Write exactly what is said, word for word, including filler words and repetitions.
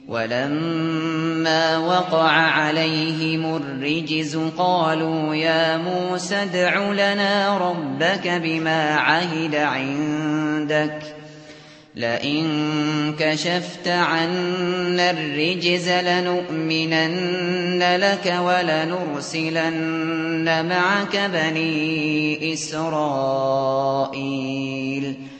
وَلَمَّا وَقَعَ عَلَيْهِمُ الرِّجْزُ قَالُوا يَا مُوسَى ادْعُ لَنَا رَبَّكَ بِمَا عَهِدَ عِندَكَ لَئِن كَشَفْتَ عَنَّا الرِّجْزَ لَنُؤْمِنَنَّ لَكَ وَلَنُرْسِلَنَّ مَعَكَ بَنِي إِسْرَائِيلَ